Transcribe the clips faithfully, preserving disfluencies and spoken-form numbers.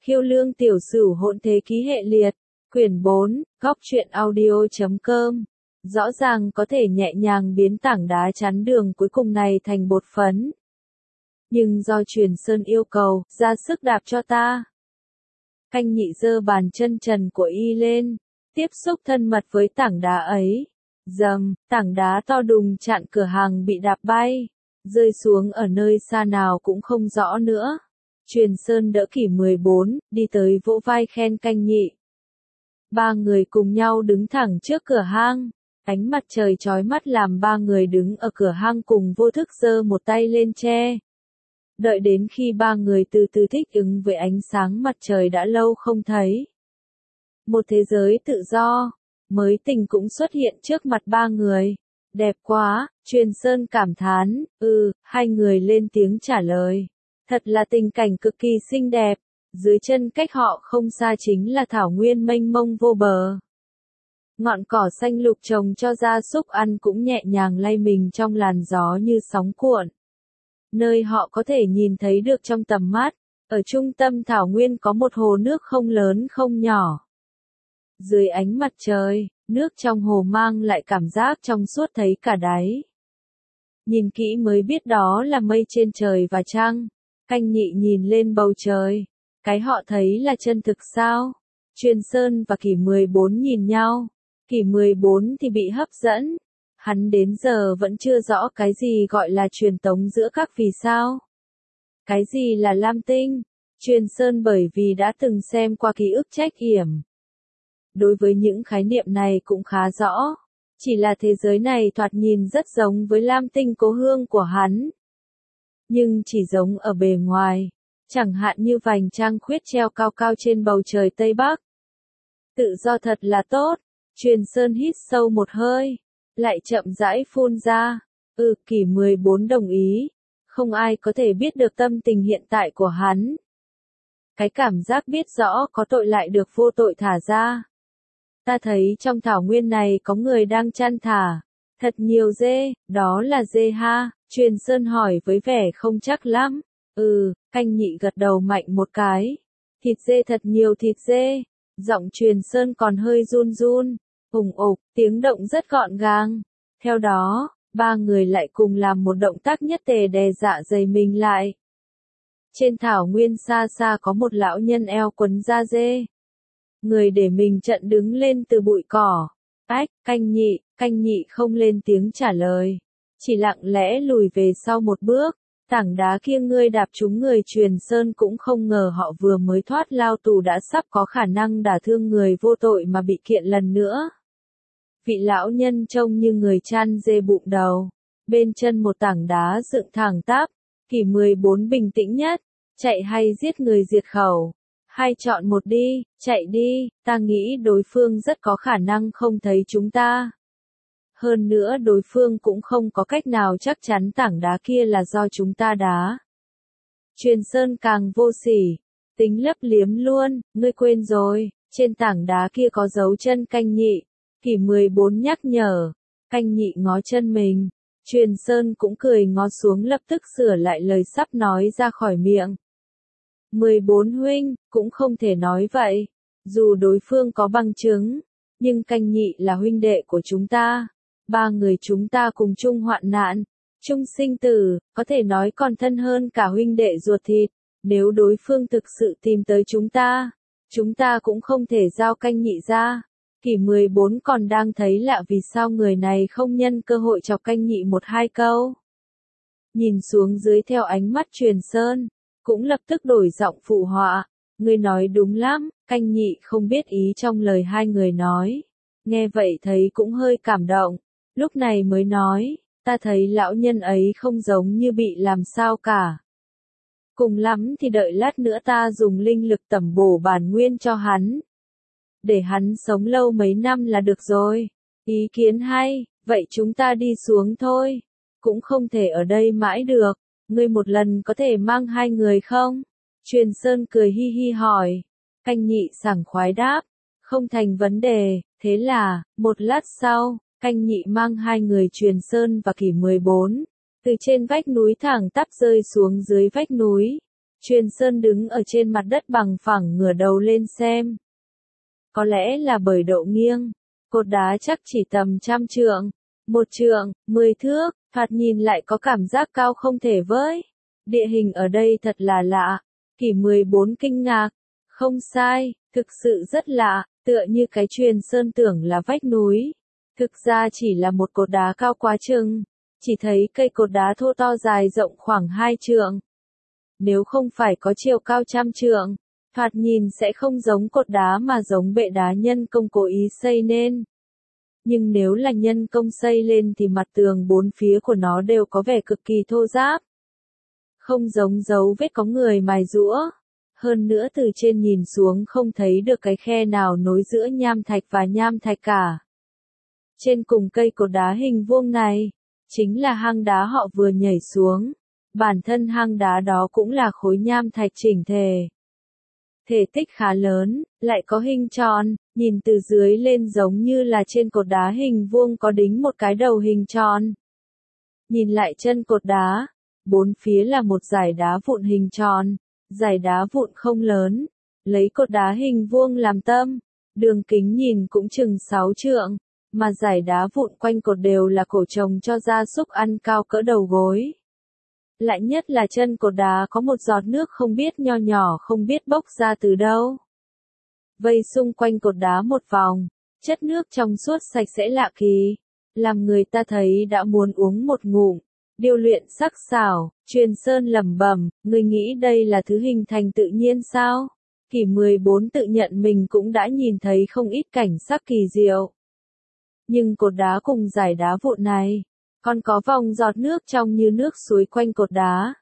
Khiêu Lương Tiểu Sửu Hỗn Thế Ký Hệ Liệt, quyển bốn, góc truyện audio chấm com. Rõ ràng có thể nhẹ nhàng biến tảng đá chắn đường cuối cùng này thành bột phấn. Nhưng do Truyền Sơn yêu cầu, ra sức đạp cho ta. Canh Nhị giơ bàn chân trần của y lên, tiếp xúc thân mật với tảng đá ấy. Dầm, tảng đá to đùng chặn cửa hàng bị đạp bay, rơi xuống ở nơi xa nào cũng không rõ nữa. Truyền Sơn đỡ Kỷ mười bốn, đi tới vỗ vai khen Canh Nhị. Ba người cùng nhau đứng thẳng trước cửa hang, ánh mặt trời chói mắt làm ba người đứng ở cửa hang cùng vô thức giơ một tay lên che. Đợi đến khi ba người từ từ thích ứng với ánh sáng mặt trời đã lâu không thấy. Một thế giới tự do, mới tình cũng xuất hiện trước mặt ba người. Đẹp quá, Truyền Sơn cảm thán, ừ, hai người lên tiếng trả lời. Thật là tình cảnh cực kỳ xinh đẹp, dưới chân cách họ không xa chính là thảo nguyên mênh mông vô bờ. Ngọn cỏ xanh lục trồng cho gia súc ăn cũng nhẹ nhàng lay mình trong làn gió như sóng cuộn. Nơi họ có thể nhìn thấy được trong tầm mắt, ở trung tâm thảo nguyên có một hồ nước không lớn không nhỏ. Dưới ánh mặt trời, nước trong hồ mang lại cảm giác trong suốt thấy cả đáy. Nhìn kỹ mới biết đó là mây trên trời và trăng. Canh Nhị nhìn lên bầu trời. Cái họ thấy là chân thực sao? Truyền Sơn và Kỷ mười bốn nhìn nhau. Kỷ mười bốn thì bị hấp dẫn. Hắn đến giờ vẫn chưa rõ cái gì gọi là truyền tống giữa các vì sao. Cái gì là lam tinh? Truyền Sơn bởi vì đã từng xem qua ký ức trách yểm. Đối với những khái niệm này cũng khá rõ. Chỉ là thế giới này thoạt nhìn rất giống với lam tinh cố hương của hắn. Nhưng chỉ giống ở bề ngoài. Chẳng hạn như vành trăng khuyết treo cao cao trên bầu trời Tây Bắc. Tự do thật là tốt. Truyền Sơn hít sâu một hơi. Lại chậm rãi phun ra. Ừ, Kỷ mười bốn đồng ý. Không ai có thể biết được tâm tình hiện tại của hắn. Cái cảm giác biết rõ có tội lại được vô tội thả ra. Ta thấy trong thảo nguyên này có người đang chăn thả. Thật nhiều dê, đó là dê ha. Truyền Sơn hỏi với vẻ không chắc lắm. Ừ, Canh Nhị gật đầu mạnh một cái. Thịt dê thật nhiều thịt dê. Giọng Truyền Sơn còn hơi run run. Ùng ục, tiếng động rất gọn gàng. Theo đó, ba người lại cùng làm một động tác nhất tề đè dạ dày mình lại. Trên thảo nguyên xa xa có một lão nhân eo quấn da dê. Người để mình trận đứng lên từ bụi cỏ. Ách, Canh Nhị, Canh Nhị không lên tiếng trả lời. Chỉ lặng lẽ lùi về sau một bước. Tảng đá kia ngươi đạp trúng người. Truyền Sơn cũng không ngờ họ vừa mới thoát lao tù đã sắp có khả năng đả thương người vô tội mà bị kiện lần nữa. Vị lão nhân trông như người chăn dê bụng đầu. Bên chân một tảng đá dựng thẳng tắp. Kỷ mười bốn bình tĩnh nhất. Chạy hay giết người diệt khẩu? Hay chọn một đi, chạy đi, ta nghĩ đối phương rất có khả năng không thấy chúng ta. Hơn nữa đối phương cũng không có cách nào chắc chắn tảng đá kia là do chúng ta đá. Truyền Sơn càng vô sỉ, tính lấp liếm luôn, ngươi quên rồi, trên tảng đá kia có dấu chân Canh Nhị. Kỷ mười bốn nhắc nhở, Canh Nhị ngó chân mình. Truyền Sơn cũng cười ngó xuống lập tức sửa lại lời sắp nói ra khỏi miệng. mười bốn huynh, cũng không thể nói vậy. Dù đối phương có bằng chứng, nhưng Canh Nhị là huynh đệ của chúng ta. Ba người chúng ta cùng chung hoạn nạn, chung sinh tử, có thể nói còn thân hơn cả huynh đệ ruột thịt. Nếu đối phương thực sự tìm tới chúng ta, chúng ta cũng không thể giao Canh Nhị ra. Kỷ mười bốn còn đang thấy lạ vì sao người này không nhân cơ hội chọc Canh Nhị một hai câu. Nhìn xuống dưới theo ánh mắt Truyền Sơn, cũng lập tức đổi giọng phụ họa. Ngươi nói đúng lắm, Canh Nhị không biết ý trong lời hai người nói. Nghe vậy thấy cũng hơi cảm động. Lúc này mới nói, ta thấy lão nhân ấy không giống như bị làm sao cả. Cùng lắm thì đợi lát nữa ta dùng linh lực tẩm bổ bản nguyên cho hắn. Để hắn sống lâu mấy năm là được rồi. Ý kiến hay, vậy chúng ta đi xuống thôi. Cũng không thể ở đây mãi được. Ngươi một lần có thể mang hai người không? Truyền Sơn cười hi hi hỏi. Canh Nhị sảng khoái đáp. Không thành vấn đề, thế là, một lát sau, Canh Nhị mang hai người Truyền Sơn và Kỷ mười bốn. Từ trên vách núi thẳng tắp rơi xuống dưới vách núi. Truyền Sơn đứng ở trên mặt đất bằng phẳng ngửa đầu lên xem. Có lẽ là bởi độ nghiêng, cột đá chắc chỉ tầm trăm trượng, một trượng, mười thước, thoạt nhìn lại có cảm giác cao không thể với. Địa hình ở đây thật là lạ. Kỷ mười bốn kinh ngạc. Không sai, thực sự rất lạ, tựa như cái Truyền Sơn tưởng là vách núi. Thực ra chỉ là một cột đá cao quá chừng. Chỉ thấy cây cột đá thô to dài rộng khoảng hai trượng. Nếu không phải có chiều cao trăm trượng, thoạt nhìn sẽ không giống cột đá mà giống bệ đá nhân công cố ý xây nên. Nhưng nếu là nhân công xây lên thì mặt tường bốn phía của nó đều có vẻ cực kỳ thô ráp. Không giống dấu vết có người mài giũa. Hơn nữa từ trên nhìn xuống không thấy được cái khe nào nối giữa nham thạch và nham thạch cả. Trên cùng cây cột đá hình vuông này, chính là hang đá họ vừa nhảy xuống. Bản thân hang đá đó cũng là khối nham thạch chỉnh thể. Thể tích khá lớn, lại có hình tròn, nhìn từ dưới lên giống như là trên cột đá hình vuông có đính một cái đầu hình tròn. Nhìn lại chân cột đá, bốn phía là một dải đá vụn hình tròn, dải đá vụn không lớn, lấy cột đá hình vuông làm tâm, đường kính nhìn cũng chừng sáu trượng, mà dải đá vụn quanh cột đều là cổ trồng cho gia súc ăn cao cỡ đầu gối. Lại nhất là chân cột đá có một giọt nước không biết nho nhỏ không biết bốc ra từ đâu. Vây xung quanh cột đá một vòng, chất nước trong suốt sạch sẽ lạ kỳ, làm người ta thấy đã muốn uống một ngụm. Điêu luyện sắc sảo, Truyền Sơn lẩm bẩm, người nghĩ đây là thứ hình thành tự nhiên sao? Kỷ mười bốn tự nhận mình cũng đã nhìn thấy không ít cảnh sắc kỳ diệu. Nhưng cột đá cùng dải đá vụn này, còn có vòng giọt nước trong như nước suối quanh cột đá.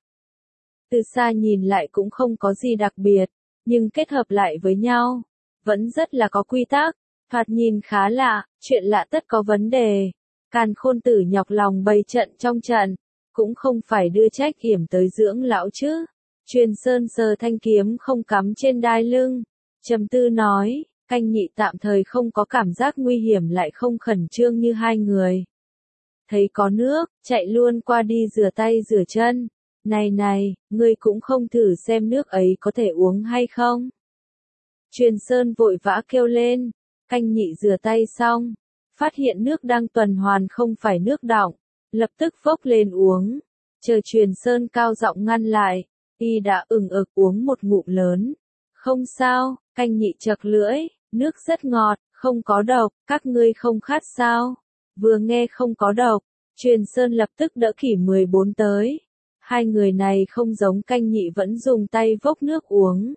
Từ xa nhìn lại cũng không có gì đặc biệt, nhưng kết hợp lại với nhau, vẫn rất là có quy tắc, thoạt nhìn khá lạ, chuyện lạ tất có vấn đề. Càn Khôn Tử nhọc lòng bày trận trong trận, cũng không phải đưa trách hiểm tới dưỡng lão chứ. Truyền Sơn sờ thanh kiếm không cắm trên đai lưng, trầm tư nói, Canh Nhị tạm thời không có cảm giác nguy hiểm lại không khẩn trương như hai người. Thấy có nước, chạy luôn qua đi rửa tay rửa chân. Này này, ngươi cũng không thử xem nước ấy có thể uống hay không? Truyền Sơn vội vã kêu lên. Canh Nhị rửa tay xong, phát hiện nước đang tuần hoàn không phải nước đọng, lập tức vốc lên uống. Chờ Truyền Sơn cao giọng ngăn lại, y đã ừng ực uống một ngụm lớn. Không sao, Canh Nhị chật lưỡi, nước rất ngọt, không có độc, các ngươi không khát sao? Vừa nghe không có độc, Truyền Sơn lập tức đỡ Kỷ mười bốn tới. Hai người này không giống Canh Nhị vẫn dùng tay vốc nước uống.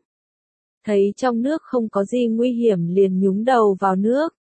Thấy trong nước không có gì nguy hiểm liền nhúng đầu vào nước.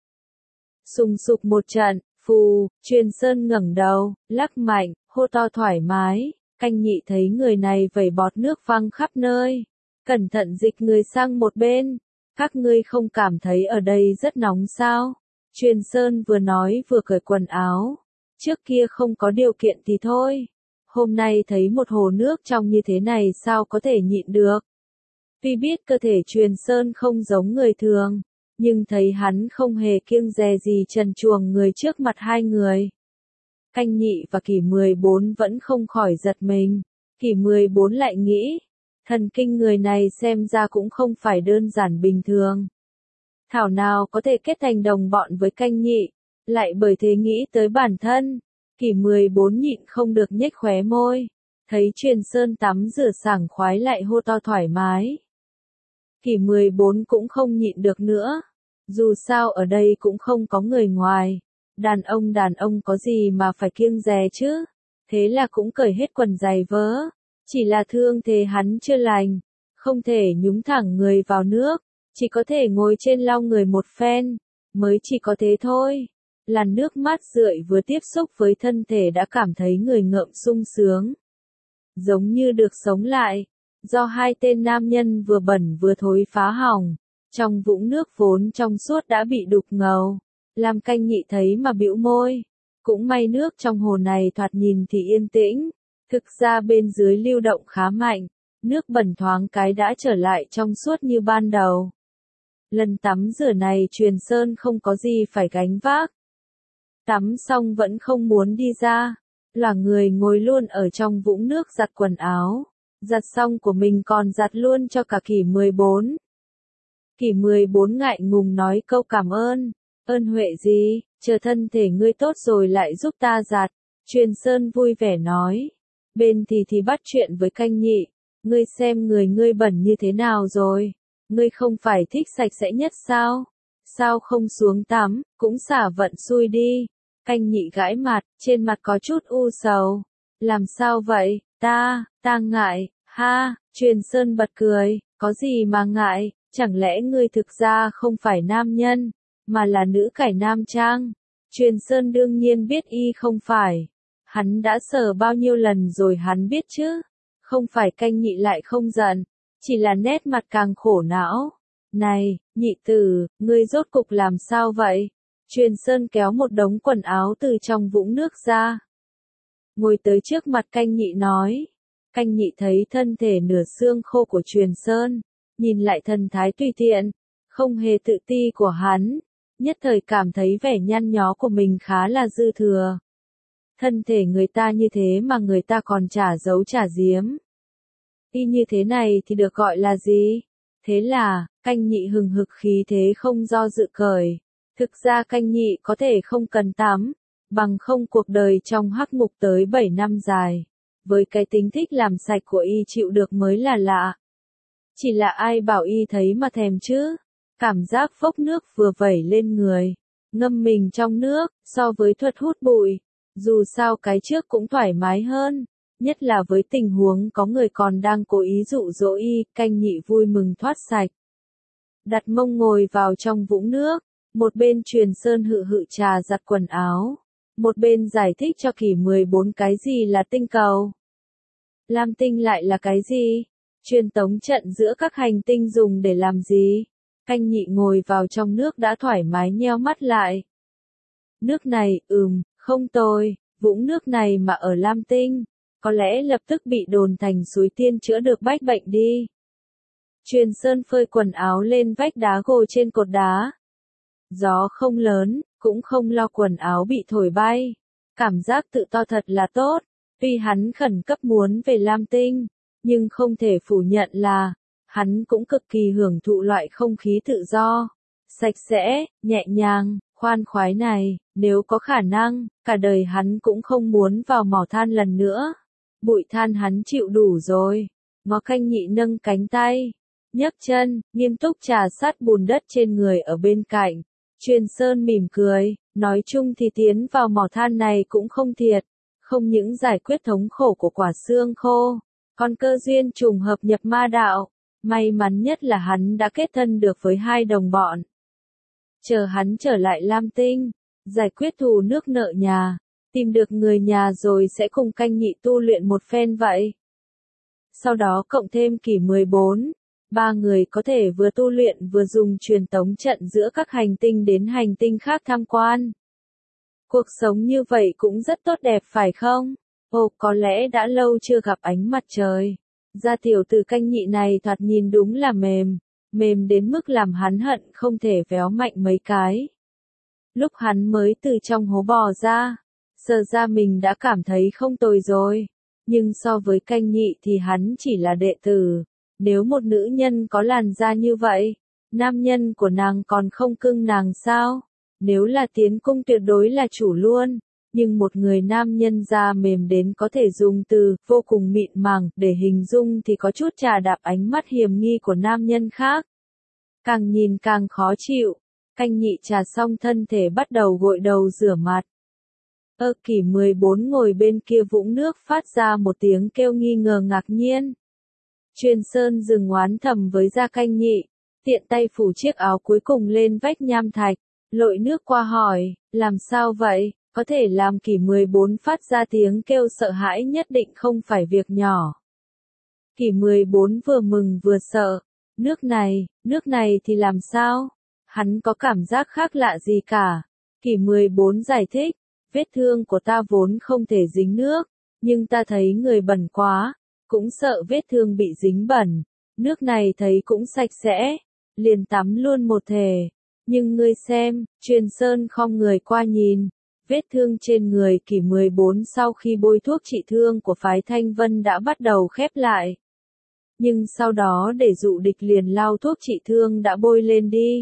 Sùng sục một trận, phù, Truyền Sơn ngẩng đầu, lắc mạnh, hô to thoải mái. Canh Nhị thấy người này vẩy bọt nước văng khắp nơi. Cẩn thận dịch người sang một bên. Các ngươi không cảm thấy ở đây rất nóng sao? Truyền Sơn vừa nói vừa cởi quần áo. Trước kia không có điều kiện thì thôi. Hôm nay thấy một hồ nước trong như thế này sao có thể nhịn được. Tuy biết cơ thể Truyền Sơn không giống người thường, nhưng thấy hắn không hề kiêng dè gì trần truồng người trước mặt hai người. Canh Nhị và Kỷ mười bốn vẫn không khỏi giật mình. Kỷ mười bốn lại nghĩ, thần kinh người này xem ra cũng không phải đơn giản bình thường. Thảo nào có thể kết thành đồng bọn với Canh Nhị, lại bởi thế nghĩ tới bản thân. Kỷ mười bốn nhịn không được nhếch khóe môi, thấy Truyền Sơn tắm rửa sảng khoái lại hô to thoải mái. Kỷ mười bốn cũng không nhịn được nữa, dù sao ở đây cũng không có người ngoài, đàn ông đàn ông có gì mà phải kiêng dè chứ, thế là cũng cởi hết quần giày vớ, chỉ là thương thế hắn chưa lành, không thể nhúng thẳng người vào nước, chỉ có thể ngồi trên lau người một phen, mới chỉ có thế thôi. Làn nước mát rượi vừa tiếp xúc với thân thể đã cảm thấy người ngợm sung sướng. Giống như được sống lại, do hai tên nam nhân vừa bẩn vừa thối phá hỏng, trong vũng nước vốn trong suốt đã bị đục ngầu, làm Canh Nhị thấy mà bĩu môi. Cũng may nước trong hồ này thoạt nhìn thì yên tĩnh, thực ra bên dưới lưu động khá mạnh, nước bẩn thoáng cái đã trở lại trong suốt như ban đầu. Lần tắm rửa này Truyền Sơn không có gì phải gánh vác. Tắm xong vẫn không muốn đi ra, là người ngồi luôn ở trong vũng nước giặt quần áo. Giặt xong của mình còn giặt luôn cho cả Kỷ mười bốn. Kỷ mười bốn ngại ngùng nói câu cảm ơn. Ơn huệ gì, chờ thân thể ngươi tốt rồi lại giúp ta giặt. Truyền Sơn vui vẻ nói. Bên thì thì bắt chuyện với Canh Nhị. Ngươi xem người ngươi bẩn như thế nào rồi. Ngươi không phải thích sạch sẽ nhất sao? Sao không xuống tắm, cũng xả vận xui đi. Canh Nhị gãi mặt, trên mặt có chút u sầu. Làm sao vậy, ta, ta ngại, ha, Truyền Sơn bật cười, có gì mà ngại, chẳng lẽ ngươi thực ra không phải nam nhân, mà là nữ cải nam trang. Truyền Sơn đương nhiên biết y không phải. Hắn đã sờ bao nhiêu lần rồi hắn biết chứ. Không phải Canh Nhị lại không giận, chỉ là nét mặt càng khổ não. Này, nhị tử, ngươi rốt cục làm sao vậy? Truyền Sơn kéo một đống quần áo từ trong vũng nước ra. Ngồi tới trước mặt Canh Nhị nói. Canh Nhị thấy thân thể nửa xương khô của Truyền Sơn, nhìn lại thần thái tùy tiện, không hề tự ti của hắn, nhất thời cảm thấy vẻ nhăn nhó của mình khá là dư thừa. Thân thể người ta như thế mà người ta còn trả giấu trả giếm. Y như thế này thì được gọi là gì? Thế là, Canh Nhị hừng hực khí thế không do dự cởi. Thực ra Canh Nhị có thể không cần tắm, bằng không cuộc đời trong hắc ngục tới bảy năm dài. Với cái tính thích làm sạch của y chịu được mới là lạ. Chỉ là ai bảo y thấy mà thèm chứ? Cảm giác phốc nước vừa vẩy lên người, ngâm mình trong nước, so với thuật hút bụi, dù sao cái trước cũng thoải mái hơn, nhất là với tình huống có người còn đang cố ý dụ dỗ y, Canh Nhị vui mừng thoát sạch. Đặt mông ngồi vào trong vũng nước, một bên Truyền Sơn hự hự trà giặt quần áo, một bên giải thích cho Kỷ mười bốn cái gì là tinh cầu. Lam tinh lại là cái gì? Truyền tống trận giữa các hành tinh dùng để làm gì? Canh Nhị ngồi vào trong nước đã thoải mái nheo mắt lại. Nước này, ừm, không tồi, vũng nước này mà ở Lam tinh, có lẽ lập tức bị đồn thành suối tiên chữa được bách bệnh đi. Truyền Sơn phơi quần áo lên vách đá gồ trên cột đá. Gió không lớn, cũng không lo quần áo bị thổi bay. Cảm giác tự do thật là tốt, tuy hắn khẩn cấp muốn về Lam tinh, nhưng không thể phủ nhận là, hắn cũng cực kỳ hưởng thụ loại không khí tự do, sạch sẽ, nhẹ nhàng, khoan khoái này, nếu có khả năng, cả đời hắn cũng không muốn vào mỏ than lần nữa. Bụi than hắn chịu đủ rồi. Ngó Canh Nhị nâng cánh tay, nhấc chân, nghiêm túc trà sát bùn đất trên người ở bên cạnh. Truyền Sơn mỉm cười, nói chung thì tiến vào mỏ than này cũng không thiệt, không những giải quyết thống khổ của quả xương khô, còn cơ duyên trùng hợp nhập ma đạo. May mắn nhất là hắn đã kết thân được với hai đồng bọn. Chờ hắn trở lại Lam tinh, giải quyết thù nước nợ nhà, tìm được người nhà rồi sẽ cùng Canh Nhị tu luyện một phen vậy. Sau đó cộng thêm Kỷ mười bốn, ba người có thể vừa tu luyện vừa dùng truyền tống trận giữa các hành tinh đến hành tinh khác tham quan. Cuộc sống như vậy cũng rất tốt đẹp phải không? Ồ, có lẽ đã lâu chưa gặp ánh mặt trời. Da tiểu tử Canh Nhị này thoạt nhìn đúng là mềm, mềm đến mức làm hắn hận không thể véo mạnh mấy cái. Lúc hắn mới từ trong hố bò ra, sờ ra mình đã cảm thấy không tồi rồi, nhưng so với Canh Nhị thì hắn chỉ là đệ tử. Nếu một nữ nhân có làn da như vậy, nam nhân của nàng còn không cưng nàng sao? Nếu là tiến cung tuyệt đối là chủ luôn. Nhưng một người nam nhân da mềm đến có thể dùng từ vô cùng mịn màng để hình dung thì có chút trà đạp ánh mắt hiềm nghi của nam nhân khác. Càng nhìn càng khó chịu. Canh Nhị trà xong thân thể bắt đầu gội đầu rửa mặt. Ơ Kỷ mười bốn ngồi bên kia vũng nước phát ra một tiếng kêu nghi ngờ ngạc nhiên. Truyền Sơn dừng oán thầm với da Canh Nhị, tiện tay phủ chiếc áo cuối cùng lên vách nham thạch, lội nước qua hỏi, làm sao vậy? Có thể làm Kỷ mười bốn phát ra tiếng kêu sợ hãi nhất định không phải việc nhỏ. Kỷ mười bốn vừa mừng vừa sợ, nước này, nước này thì làm sao? Hắn có cảm giác khác lạ gì cả. Kỷ mười bốn giải thích, vết thương của ta vốn không thể dính nước, nhưng ta thấy người bẩn quá, cũng sợ vết thương bị dính bẩn. Nước này thấy cũng sạch sẽ, liền tắm luôn một thể. Nhưng ngươi xem, Truyền Sơn khom người qua nhìn. Vết thương trên người Kỷ mười bốn sau khi bôi thuốc trị thương của phái Thanh Vân đã bắt đầu khép lại. Nhưng sau đó để dụ địch liền lau thuốc trị thương đã bôi lên đi.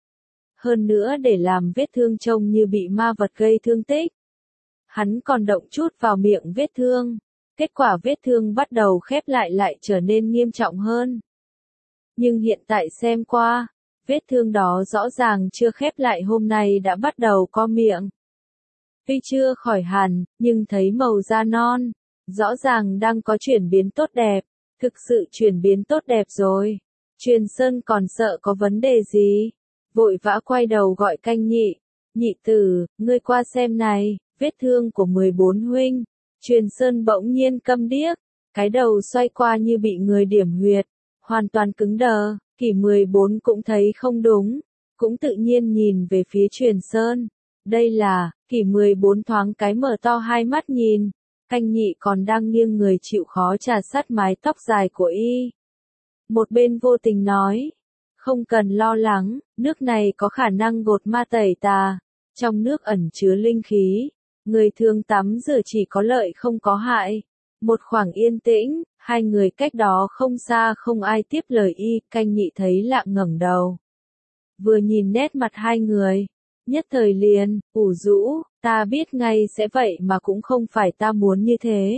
Hơn nữa để làm vết thương trông như bị ma vật gây thương tích. Hắn còn động chút vào miệng vết thương. Kết quả vết thương bắt đầu khép lại lại trở nên nghiêm trọng hơn. Nhưng hiện tại xem qua, vết thương đó rõ ràng chưa khép lại hôm nay đã bắt đầu co miệng. Tuy chưa khỏi hẳn, nhưng thấy màu da non, rõ ràng đang có chuyển biến tốt đẹp, thực sự chuyển biến tốt đẹp rồi. Truyền Sơn còn sợ có vấn đề gì, vội vã quay đầu gọi Canh Nhị, nhị tử, ngươi qua xem này, vết thương của mười bốn huynh. Truyền Sơn bỗng nhiên câm điếc, cái đầu xoay qua như bị người điểm huyệt, hoàn toàn cứng đờ, Kỷ mười bốn cũng thấy không đúng, cũng tự nhiên nhìn về phía Truyền Sơn. Đây là, Kỷ mười bốn thoáng cái mở to hai mắt nhìn, Canh Nhị còn đang nghiêng người chịu khó trà sát mái tóc dài của y. Một bên vô tình nói, không cần lo lắng, nước này có khả năng gột ma tẩy tà, trong nước ẩn chứa linh khí, người thường tắm rửa chỉ có lợi không có hại. Một khoảng yên tĩnh, hai người cách đó không xa không ai tiếp lời y, Canh Nhị thấy lạ ngẩng đầu. Vừa nhìn nét mặt hai người, nhất thời liền, ủ rũ, ta biết ngay sẽ vậy mà cũng không phải ta muốn như thế.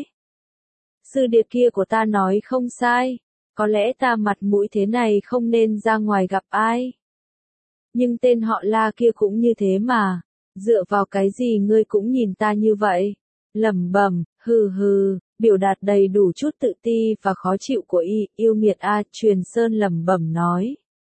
Sư điệt kia của ta nói không sai, có lẽ ta mặt mũi thế này không nên ra ngoài gặp ai. Nhưng tên họ La kia cũng như thế mà, dựa vào cái gì ngươi cũng nhìn ta như vậy? Lẩm bẩm, hừ hừ, biểu đạt đầy đủ chút tự ti và khó chịu của y, yêu nghiệt a, Truyền Sơn lẩm bẩm nói.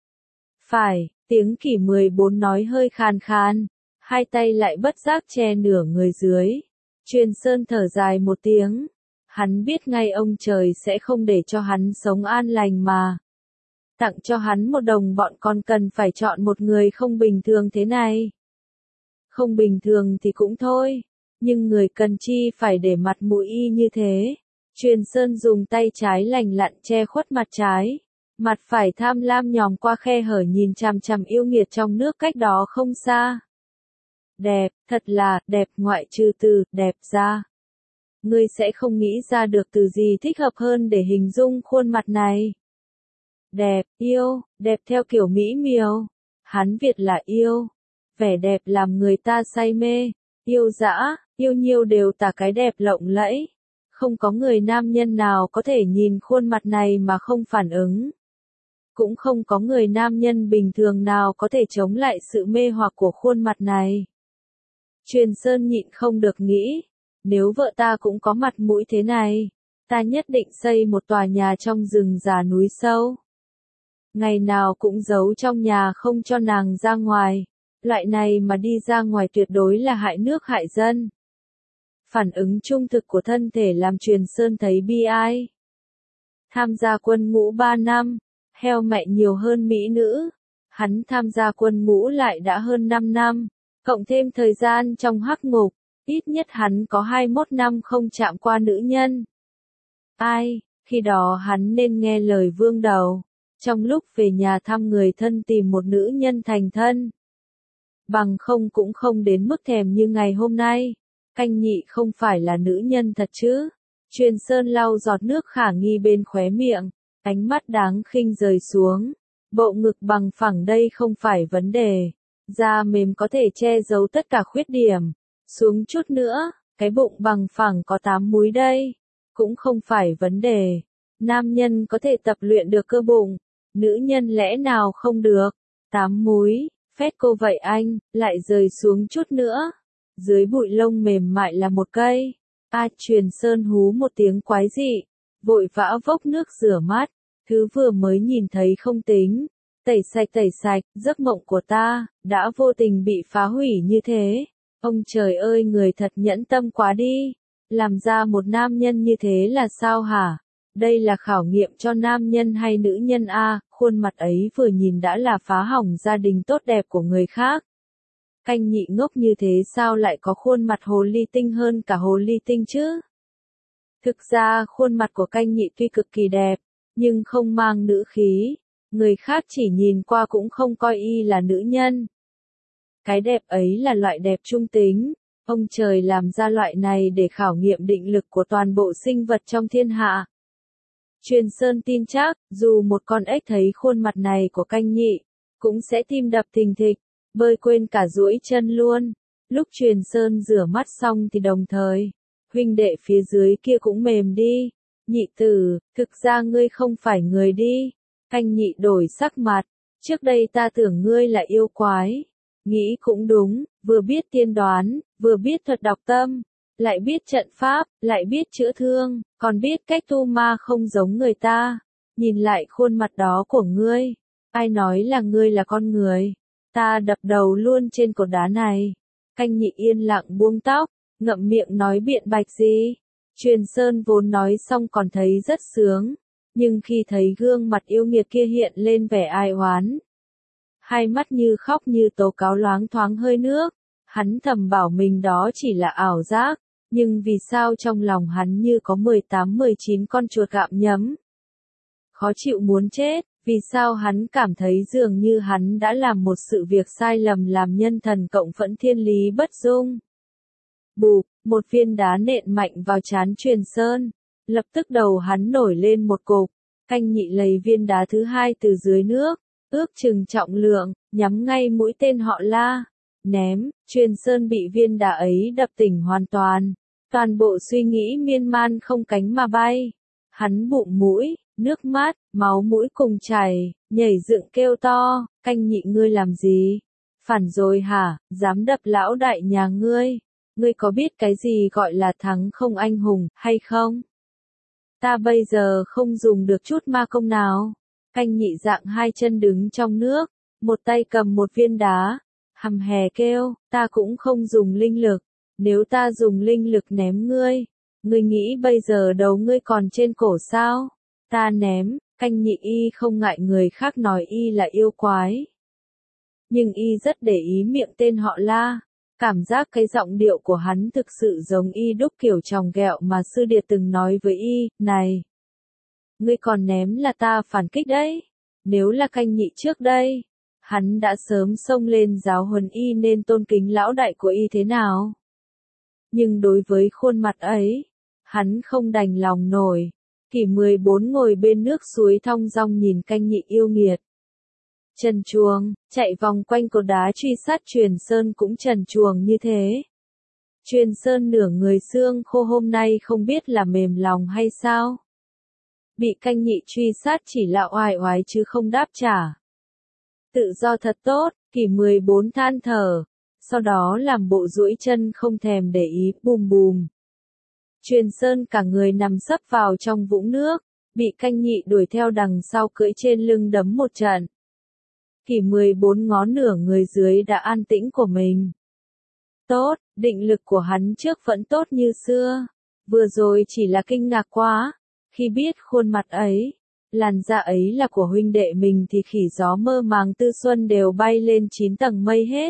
Phải, tiếng Kỷ mười bốn nói hơi khan khan, hai tay lại bất giác che nửa người dưới. Truyền Sơn thở dài một tiếng, hắn biết ngay ông trời sẽ không để cho hắn sống an lành mà. Tặng cho hắn một đồng bọn còn cần phải chọn một người không bình thường thế này. Không bình thường thì cũng thôi, nhưng người cần chi phải để mặt mũi y như thế. Truyền Sơn dùng tay trái lành lặn che khuất mặt trái, mặt phải tham lam nhòm qua khe hở nhìn chằm chằm yêu nghiệt trong nước cách đó không xa. Đẹp, thật là, đẹp ngoại trừ từ, đẹp ra. Ngươi sẽ không nghĩ ra được từ gì thích hợp hơn để hình dung khuôn mặt này. Đẹp, yêu, đẹp theo kiểu mỹ miều. Hán Việt là yêu. Vẻ đẹp làm người ta say mê, yêu dã, yêu nhiêu đều tả cái đẹp lộng lẫy. Không có người nam nhân nào có thể nhìn khuôn mặt này mà không phản ứng. Cũng không có người nam nhân bình thường nào có thể chống lại sự mê hoặc của khuôn mặt này. Truyền Sơn nhịn không được nghĩ, nếu vợ ta cũng có mặt mũi thế này, ta nhất định xây một tòa nhà trong rừng già núi sâu. Ngày nào cũng giấu trong nhà không cho nàng ra ngoài, loại này mà đi ra ngoài tuyệt đối là hại nước hại dân. Phản ứng trung thực của thân thể làm Truyền Sơn thấy bi ai. Tham gia quân ngũ ba năm, heo mẹ nhiều hơn mỹ nữ. Hắn tham gia quân ngũ lại đã hơn năm năm, cộng thêm thời gian trong hắc ngục, ít nhất hắn có hai mươi mốt năm không chạm qua nữ nhân. Ai, khi đó hắn nên nghe lời vương đầu, trong lúc về nhà thăm người thân tìm một nữ nhân thành thân. Bằng không cũng không đến mức thèm như ngày hôm nay. Canh Nhị không phải là nữ nhân thật chứ? Truyền Sơn lau giọt nước khả nghi bên khóe miệng, ánh mắt đáng khinh rời xuống. Bộ ngực bằng phẳng đây không phải vấn đề. Da mềm có thể che giấu tất cả khuyết điểm. Xuống chút nữa, cái bụng bằng phẳng có tám múi đây. Cũng không phải vấn đề. Nam nhân có thể tập luyện được cơ bụng. Nữ nhân lẽ nào không được? Tám múi, phét cô vậy anh, lại rời xuống chút nữa. Dưới bụi lông mềm mại là một cây. A, Truyền Sơn hú một tiếng quái dị, vội vã vốc nước rửa mắt, thứ vừa mới nhìn thấy không tính, tẩy sạch tẩy sạch, giấc mộng của ta, đã vô tình bị phá hủy như thế. Ông trời ơi, người thật nhẫn tâm quá đi, làm ra một nam nhân như thế là sao hả? Đây là khảo nghiệm cho nam nhân hay nữ nhân a, khuôn mặt ấy vừa nhìn đã là phá hỏng gia đình tốt đẹp của người khác. Canh Nhị ngốc như thế sao lại có khuôn mặt hồ ly tinh hơn cả hồ ly tinh chứ? Thực ra khuôn mặt của Canh Nhị tuy cực kỳ đẹp, nhưng không mang nữ khí, người khác chỉ nhìn qua cũng không coi y là nữ nhân. Cái đẹp ấy là loại đẹp trung tính, ông trời làm ra loại này để khảo nghiệm định lực của toàn bộ sinh vật trong thiên hạ. Truyền Sơn tin chắc, dù một con ếch thấy khuôn mặt này của Canh Nhị, cũng sẽ tim đập thình thịch, bơi quên cả duỗi chân luôn. Lúc Truyền Sơn rửa mắt xong thì đồng thời, huynh đệ phía dưới kia cũng mềm đi. Nhị tử, thực ra ngươi không phải người đi. Canh Nhị đổi sắc mặt, trước đây ta tưởng ngươi là yêu quái. Nghĩ cũng đúng, vừa biết tiên đoán, vừa biết thuật đọc tâm, lại biết trận pháp, lại biết chữa thương, còn biết cách tu ma không giống người ta. Nhìn lại khuôn mặt đó của ngươi, ai nói là ngươi là con người, ta đập đầu luôn trên cột đá này. Canh Nhị yên lặng buông tóc, ngậm miệng nói biện bạch gì. Truyền Sơn vốn nói xong còn thấy rất sướng, nhưng khi thấy gương mặt yêu nghiệt kia hiện lên vẻ ai oán, hai mắt như khóc như tố cáo loáng thoáng hơi nước, hắn thầm bảo mình đó chỉ là ảo giác, nhưng vì sao trong lòng hắn như có mười tám mười chín con chuột gặm nhấm. Khó chịu muốn chết, vì sao hắn cảm thấy dường như hắn đã làm một sự việc sai lầm làm nhân thần cộng phẫn thiên lý bất dung. Bụp, một viên đá nện mạnh vào trán Truyền Sơn, lập tức đầu hắn nổi lên một cục. Canh Nhị lấy viên đá thứ hai từ dưới nước, ước chừng trọng lượng, nhắm ngay mũi tên họ La, ném. Truyền Sơn bị viên đá ấy đập tỉnh hoàn toàn, toàn bộ suy nghĩ miên man không cánh mà bay. Hắn bụng mũi, nước mắt, máu mũi cùng chảy, nhảy dựng kêu to, Canh Nhị ngươi làm gì? Phản rồi hả, dám đập lão đại nhà ngươi? Ngươi có biết cái gì gọi là thắng không anh hùng, hay không? Ta bây giờ không dùng được chút ma công nào. Canh Nhị dạng hai chân đứng trong nước, một tay cầm một viên đá, hầm hè kêu, ta cũng không dùng linh lực, nếu ta dùng linh lực ném ngươi, ngươi nghĩ bây giờ đầu ngươi còn trên cổ sao? Ta ném. Canh Nhị y không ngại người khác nói y là yêu quái, nhưng y rất để ý miệng tên họ La. Cảm giác cái giọng điệu của hắn thực sự giống y đúc kiểu tròng ghẹo mà sư điệt từng nói với y, này, ngươi còn ném là ta phản kích đấy. Nếu là Canh Nhị trước đây, hắn đã sớm xông lên giáo huấn y nên tôn kính lão đại của y thế nào. Nhưng đối với khuôn mặt ấy, hắn không đành lòng nổi. Kỷ mười bốn ngồi bên nước suối thong dong nhìn Canh Nhị yêu nghiệt. Trần truồng, chạy vòng quanh cột đá truy sát Truyền Sơn cũng trần truồng như thế. Truyền Sơn nửa người xương khô hôm nay không biết là mềm lòng hay sao. Bị Canh Nhị truy sát chỉ là oai oái chứ không đáp trả. Tự do thật tốt, Kỷ mười bốn than thở, sau đó làm bộ duỗi chân không thèm để ý, bùm bùm. Truyền Sơn cả người nằm sấp vào trong vũng nước, bị Canh Nhị đuổi theo đằng sau cưỡi trên lưng đấm một trận. Kỷ mười bốn ngó nửa người dưới đã an tĩnh của mình. Tốt, định lực của hắn trước vẫn tốt như xưa. Vừa rồi chỉ là kinh ngạc quá, khi biết khuôn mặt ấy, làn da ấy là của huynh đệ mình thì khỉ gió mơ màng tư xuân đều bay lên chín tầng mây hết.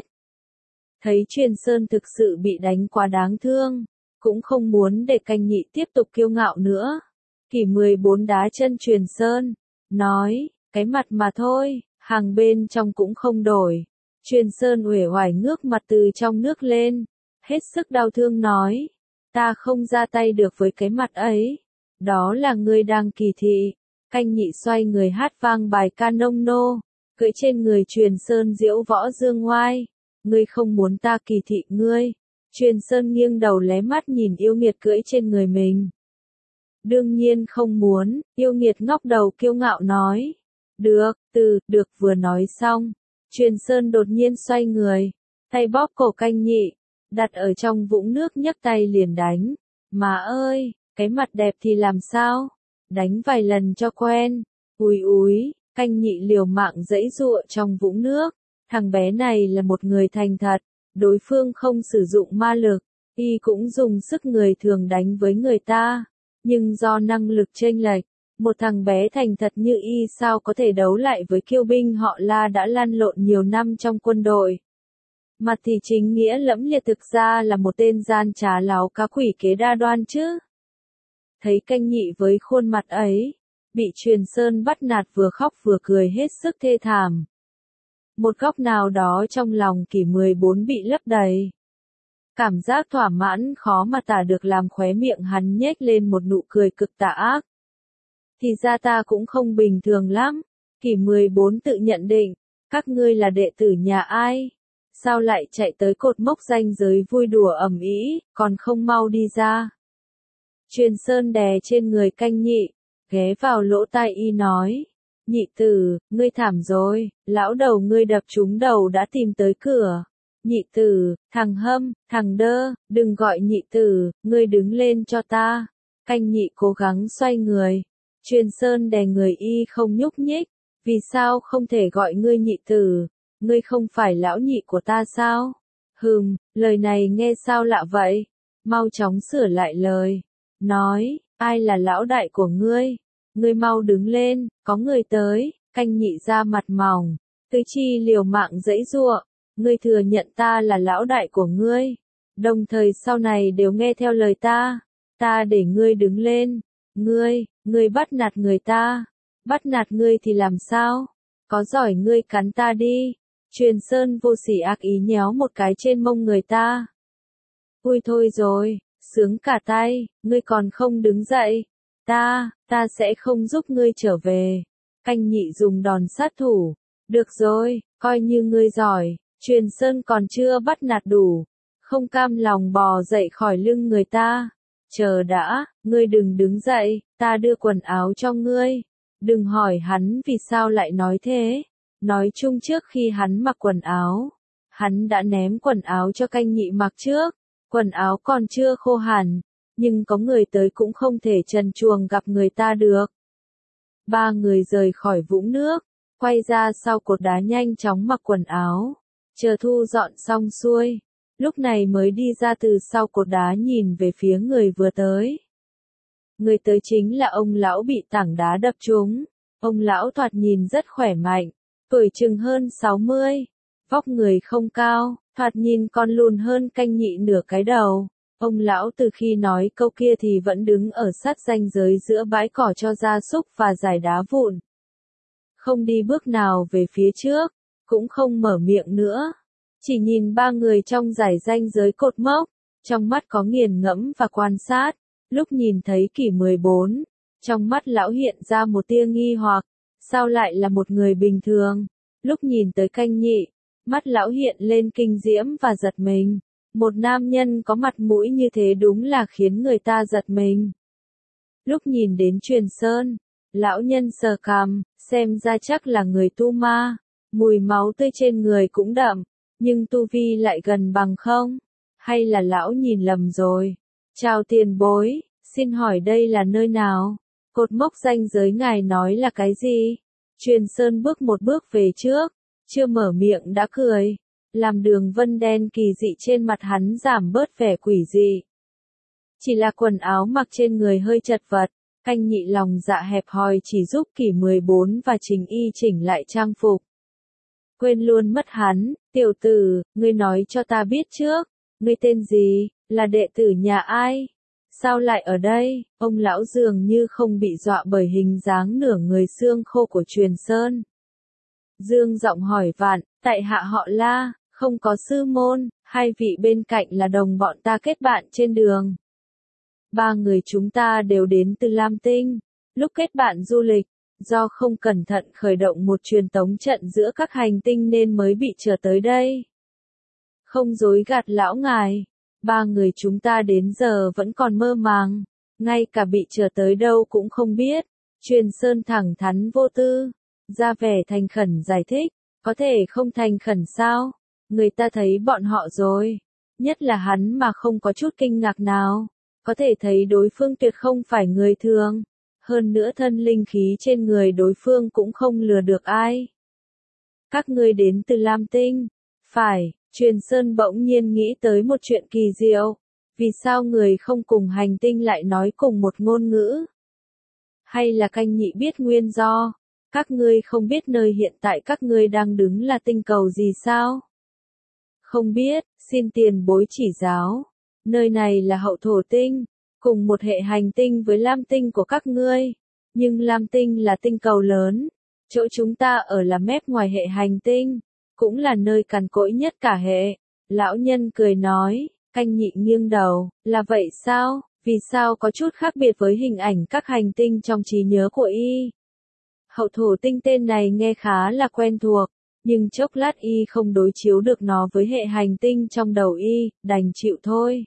Thấy Truyền Sơn thực sự bị đánh quá đáng thương, cũng không muốn để Canh Nhị tiếp tục kiêu ngạo nữa. Kỷ mười bốn đá chân Truyền Sơn, nói, cái mặt mà thôi, hàng bên trong cũng không đổi. Truyền Sơn uể oải ngước mặt từ trong nước lên, hết sức đau thương nói, ta không ra tay được với cái mặt ấy, đó là ngươi đang kỳ thị. Canh Nhị xoay người hát vang bài ca nông nô, cưỡi trên người Truyền Sơn diễu võ dương ngoai, ngươi không muốn ta kỳ thị ngươi. Truyền Sơn nghiêng đầu lé mắt nhìn yêu nghiệt cưỡi trên người mình. Đương nhiên không muốn, yêu nghiệt ngóc đầu kiêu ngạo nói. Được, từ, được vừa nói xong. Truyền Sơn đột nhiên xoay người, tay bóp cổ Canh Nhị, đặt ở trong vũng nước nhấc tay liền đánh. Má ơi, cái mặt đẹp thì làm sao? Đánh vài lần cho quen. Úi úi, Canh Nhị liều mạng giãy giụa trong vũng nước. Thằng bé này là một người thành thật. Đối phương không sử dụng ma lực, y cũng dùng sức người thường đánh với người ta, nhưng do năng lực chênh lệch, một thằng bé thành thật như y sao có thể đấu lại với kiêu binh họ La đã lăn lộn nhiều năm trong quân đội. Mặt thì chính nghĩa lẫm liệt thực ra là một tên gian trá láo cá quỷ kế đa đoan chứ. Thấy Canh Nhị với khuôn mặt ấy, bị Truyền Sơn bắt nạt vừa khóc vừa cười hết sức thê thảm. Một góc nào đó trong lòng Kỷ mười bốn bị lấp đầy. Cảm giác thỏa mãn khó mà tả được làm khóe miệng hắn nhếch lên một nụ cười cực tà ác. thì ra ta cũng không bình thường lắm. Kỷ mười bốn tự nhận định, các ngươi là đệ tử nhà ai? Sao lại chạy tới cột mốc ranh giới vui đùa ầm ĩ, còn không mau đi ra? Truyền Sơn đè trên người Canh Nhị, ghé vào lỗ tai y nói, nhị tử, ngươi thảm rồi, lão đầu ngươi đập trúng đầu đã tìm tới cửa. Nhị tử, thằng Hâm, thằng Đơ, đừng gọi nhị tử, ngươi đứng lên cho ta. Canh Nhị cố gắng xoay người. Truyền Sơn đè người y không nhúc nhích, vì sao không thể gọi ngươi nhị tử, ngươi không phải lão nhị của ta sao? Hừm, lời này nghe sao lạ vậy? Mau chóng sửa lại lời. Nói, ai là lão đại của ngươi? Ngươi mau đứng lên, có người tới. Canh Nhị ra mặt mỏng, Tứ Chi liều mạng giãy giụa, ngươi thừa nhận ta là lão đại của ngươi, đồng thời sau này đều nghe theo lời ta, ta để ngươi đứng lên. Ngươi, ngươi bắt nạt người ta, bắt nạt ngươi thì làm sao? Có giỏi ngươi cắn ta đi. Truyền Sơn vô sỉ ác ý nhéo một cái trên mông người ta. Ui thôi rồi, sướng cả tay, ngươi còn không đứng dậy. Ta, ta sẽ không giúp ngươi trở về. Canh Nhị dùng đòn sát thủ. Được rồi, coi như ngươi giỏi. Truyền Sơn còn chưa bắt nạt đủ, không cam lòng bò dậy khỏi lưng người ta. Chờ đã, ngươi đừng đứng dậy, ta đưa quần áo cho ngươi. Đừng hỏi hắn vì sao lại nói thế. Nói chung trước khi hắn mặc quần áo, hắn đã ném quần áo cho Canh Nhị mặc trước. Quần áo còn chưa khô hẳn, nhưng có người tới cũng không thể trần truồng gặp người ta được. Ba người rời khỏi vũng nước, quay ra sau cột đá nhanh chóng mặc quần áo, chờ thu dọn xong xuôi, lúc này mới đi ra từ sau cột đá nhìn về phía người vừa tới. Người tới chính là ông lão bị tảng đá đập trúng. Ông lão thoạt nhìn rất khỏe mạnh, tuổi chừng hơn sáu mươi, vóc người không cao, thoạt nhìn còn lùn hơn Canh Nhị nửa cái đầu. Ông lão từ khi nói câu kia thì vẫn đứng ở sát ranh giới giữa bãi cỏ cho gia súc và giải đá vụn. Không đi bước nào về phía trước, cũng không mở miệng nữa. Chỉ nhìn ba người trong giải ranh giới cột mốc, trong mắt có nghiền ngẫm và quan sát. Lúc nhìn thấy Kỷ mười bốn, trong mắt lão hiện ra một tia nghi hoặc, sao lại là một người bình thường? Lúc nhìn tới Canh Nhị, mắt lão hiện lên kinh diễm và giật mình. Một nam nhân có mặt mũi như thế đúng là khiến người ta giật mình. Lúc nhìn đến Truyền Sơn, lão nhân sờ cằm, xem ra chắc là người tu ma, mùi máu tươi trên người cũng đậm, nhưng tu vi lại gần bằng không? Hay là lão nhìn lầm rồi? Chào tiền bối, xin hỏi đây là nơi nào? Cột mốc ranh giới ngài nói là cái gì? Truyền Sơn bước một bước về trước, chưa mở miệng đã cười, làm đường vân đen kỳ dị trên mặt hắn giảm bớt vẻ quỷ dị. Chỉ là quần áo mặc trên người hơi chật vật, Canh Nhị lòng dạ hẹp hòi chỉ giúp Kỷ mười bốn và Trình Y chỉnh lại trang phục. Quên luôn mất hắn, tiểu tử, ngươi nói cho ta biết trước, ngươi tên gì, là đệ tử nhà ai? Sao lại ở đây? Ông lão dường như không bị dọa bởi hình dáng nửa người xương khô của Truyền Sơn. Dương giọng hỏi vạn, tại hạ họ La, không có sư môn, hai vị bên cạnh là đồng bọn ta kết bạn trên đường. Ba người chúng ta đều đến từ Lam Tinh. Lúc kết bạn du lịch, do không cẩn thận khởi động một truyền tống trận giữa các hành tinh nên mới bị trở tới đây. Không dối gạt lão ngài, ba người chúng ta đến giờ vẫn còn mơ màng, ngay cả bị trở tới đâu cũng không biết. Truyền Sơn thẳng thắn vô tư, ra vẻ thành khẩn giải thích, có thể không thành khẩn sao? Người ta thấy bọn họ rồi, nhất là hắn mà không có chút kinh ngạc nào, có thể thấy đối phương tuyệt không phải người thường, hơn nữa thân linh khí trên người đối phương cũng không lừa được ai. Các ngươi đến từ Lam Tinh, phải? Truyền Sơn bỗng nhiên nghĩ tới một chuyện kỳ diệu, vì sao người không cùng hành tinh lại nói cùng một ngôn ngữ? Hay là Canh Nhị biết nguyên do? Các ngươi không biết nơi hiện tại các ngươi đang đứng là tinh cầu gì sao? Không biết, xin tiền bối chỉ giáo. Nơi này là Hậu Thổ Tinh, cùng một hệ hành tinh với Lam Tinh của các ngươi. Nhưng Lam Tinh là tinh cầu lớn, chỗ chúng ta ở là mép ngoài hệ hành tinh, cũng là nơi cằn cỗi nhất cả hệ. Lão nhân cười nói, Canh Nhị nghiêng đầu, là vậy sao? Vì sao có chút khác biệt với hình ảnh các hành tinh trong trí nhớ của y? Hậu thổ tinh tên này nghe khá là quen thuộc, nhưng chốc lát y không đối chiếu được nó với hệ hành tinh trong đầu y, đành chịu thôi.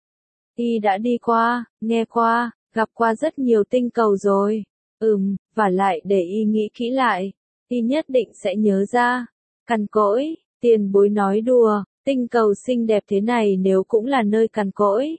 Y đã đi qua, nghe qua, gặp qua rất nhiều tinh cầu rồi. Ừm, và lại để y nghĩ kỹ lại, y nhất định sẽ nhớ ra. Cằn cỗi, tiền bối nói đùa, tinh cầu xinh đẹp thế này nếu cũng là nơi cằn cỗi.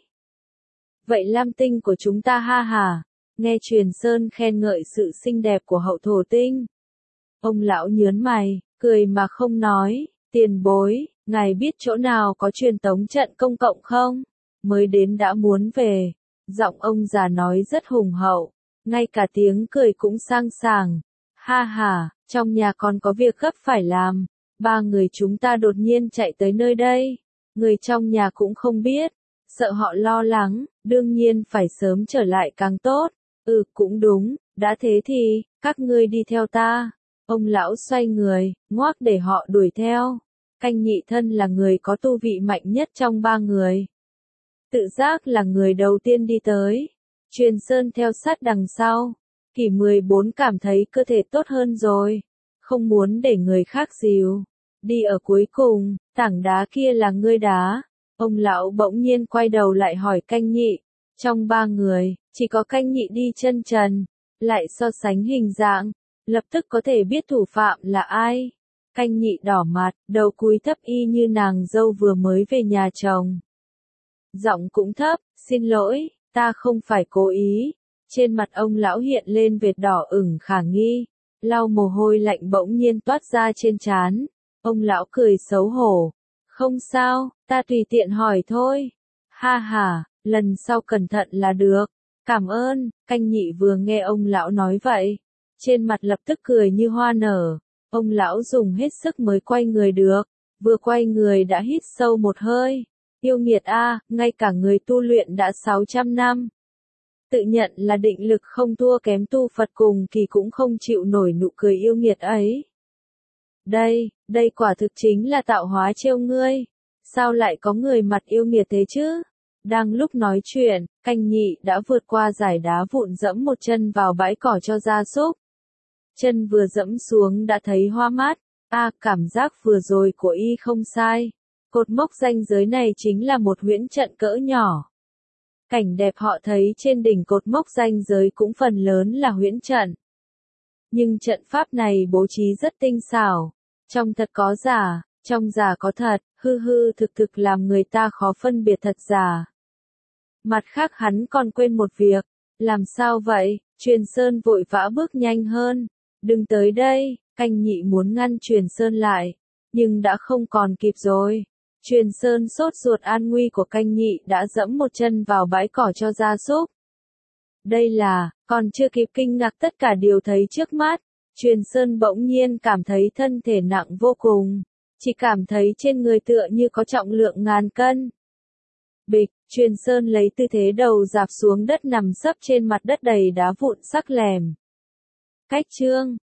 Vậy Lam tinh của chúng ta ha hả? Nghe Truyền Sơn khen ngợi sự xinh đẹp của hậu thổ tinh. Ông lão nhớn mày, cười mà không nói, tiền bối, ngài biết chỗ nào có truyền tống trận công cộng không? Mới đến đã muốn về. Giọng ông già nói rất hùng hậu, ngay cả tiếng cười cũng sang sảng. Ha ha, trong nhà còn có việc gấp phải làm. Ba người chúng ta đột nhiên chạy tới nơi đây. Người trong nhà cũng không biết. Sợ họ lo lắng, đương nhiên phải sớm trở lại càng tốt. Ừ, cũng đúng, đã thế thì, các ngươi đi theo ta. Ông lão xoay người, ngoác để họ đuổi theo. Canh nhị thân là người có tu vị mạnh nhất trong ba người. Tự giác là người đầu tiên đi tới. Truyền Sơn theo sát đằng sau. Kỷ mười bốn cảm thấy cơ thể tốt hơn rồi. Không muốn để người khác dìu. Đi ở cuối cùng, tảng đá kia là ngươi đá. Ông lão bỗng nhiên quay đầu lại hỏi canh nhị. Trong ba người, chỉ có canh nhị đi chân trần. Lại so sánh hình dạng, lập tức có thể biết thủ phạm là ai. Canh nhị đỏ mặt, đầu cúi thấp y như nàng dâu vừa mới về nhà chồng. Giọng cũng thấp, xin lỗi, ta không phải cố ý. Trên mặt ông lão hiện lên vệt đỏ ửng khả nghi. Lau mồ hôi lạnh bỗng nhiên toát ra trên trán. Ông lão cười xấu hổ. Không sao, ta tùy tiện hỏi thôi. Ha ha, lần sau cẩn thận là được. Cảm ơn, canh nhị vừa nghe ông lão nói vậy. Trên mặt lập tức cười như hoa nở. Ông lão dùng hết sức mới quay người được. Vừa quay người đã hít sâu một hơi. Yêu nghiệt a, ngay cả người tu luyện đã sáu trăm năm. Tự nhận là định lực không thua kém tu Phật cùng kỳ cũng không chịu nổi nụ cười yêu nghiệt ấy. Đây, đây quả thực chính là tạo hóa trêu ngươi. Sao lại có người mặt yêu nghiệt thế chứ? Đang lúc nói chuyện, canh nhị đã vượt qua dải đá vụn dẫm một chân vào bãi cỏ cho gia súc. Chân vừa dẫm xuống đã thấy hoa mát. À, cảm giác vừa rồi của y không sai. Cột mốc ranh giới này chính là một huyễn trận cỡ nhỏ. Cảnh đẹp họ thấy trên đỉnh cột mốc ranh giới cũng phần lớn là huyễn trận. Nhưng trận pháp này bố trí rất tinh xảo. Trong thật có giả, trong giả có thật, hư hư thực thực làm người ta khó phân biệt thật giả. Mặt khác hắn còn quên một việc. Làm sao vậy? Truyền Sơn vội vã bước nhanh hơn. Đừng tới đây, canh nhị muốn ngăn Truyền Sơn lại. Nhưng đã không còn kịp rồi. Truyền Sơn sốt ruột an nguy của canh nhị đã dẫm một chân vào bãi cỏ cho gia súc. Đây là, còn chưa kịp kinh ngạc tất cả điều thấy trước mắt. Truyền Sơn bỗng nhiên cảm thấy thân thể nặng vô cùng. Chỉ cảm thấy trên người tựa như có trọng lượng ngàn cân. Bịch, Truyền Sơn lấy tư thế đầu dạp xuống đất nằm sấp trên mặt đất đầy đá vụn sắc lẻm. Cách chương